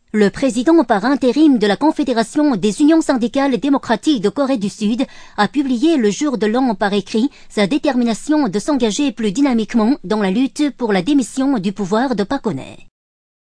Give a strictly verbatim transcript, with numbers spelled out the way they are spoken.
Le président par intérim de la Confédération des Unions syndicales démocratiques de Corée du Sud a publié le jour de l'an par écrit sa détermination de s'engager plus dynamiquement dans la lutte pour la démission du pouvoir de Park Geun-hye.